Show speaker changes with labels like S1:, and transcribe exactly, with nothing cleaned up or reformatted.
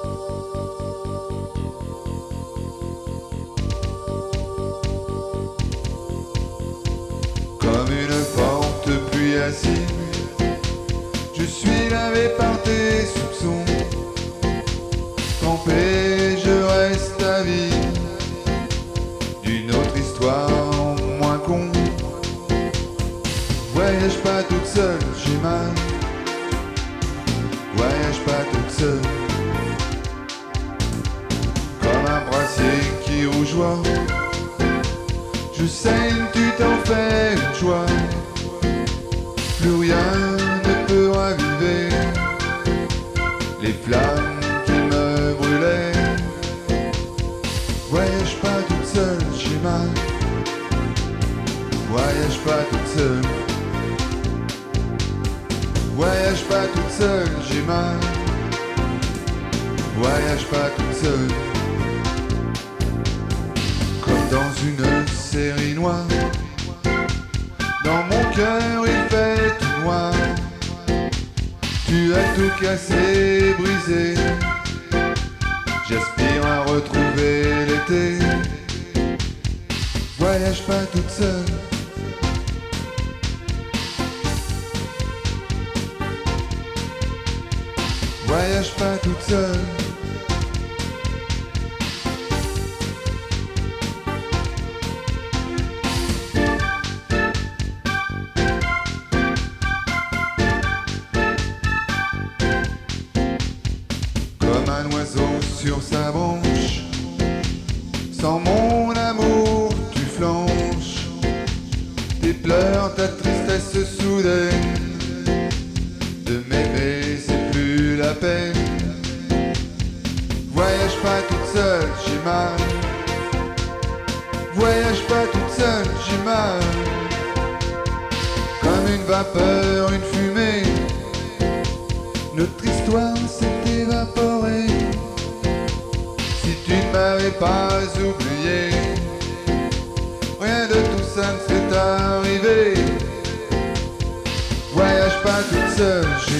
S1: Comme une forte pluie acide, je suis lavé par tes soupçons. Trempé, je reste à vie d'une autre histoire moins con. Voyage pas toute seule, j'ai mal. Voyage pas toute seule. Comme un brassier qui rougeoie, je saigne, tu t'en fais une joie. Plus rien ne peut raviver les flammes qui me brûlaient. Voyage pas toute seule, j'ai mal. Voyage pas toute seule. Voyage pas toute seule, j'ai mal. Voyage pas toute seule. Comme dans une série noire, dans mon cœur il fait tout noir. Tu as tout cassé, brisé. J'aspire à retrouver l'été. Voyage pas toute seule. Voyage pas toute seule. Comme un oiseau sur sa branche, sans mon amour tu flanches. Tes pleurs, ta tristesse soudaine, de m'aimer c'est plus la peine. Voyage pas toute seule, j'ai mal. Voyage pas toute seule, j'ai mal. Comme une vapeur, une fumée, notre histoire s'est évaporée. Si tu ne m'avais pas oublié, rien de tout ça ne serait arrivé. Voyage pas toute seule,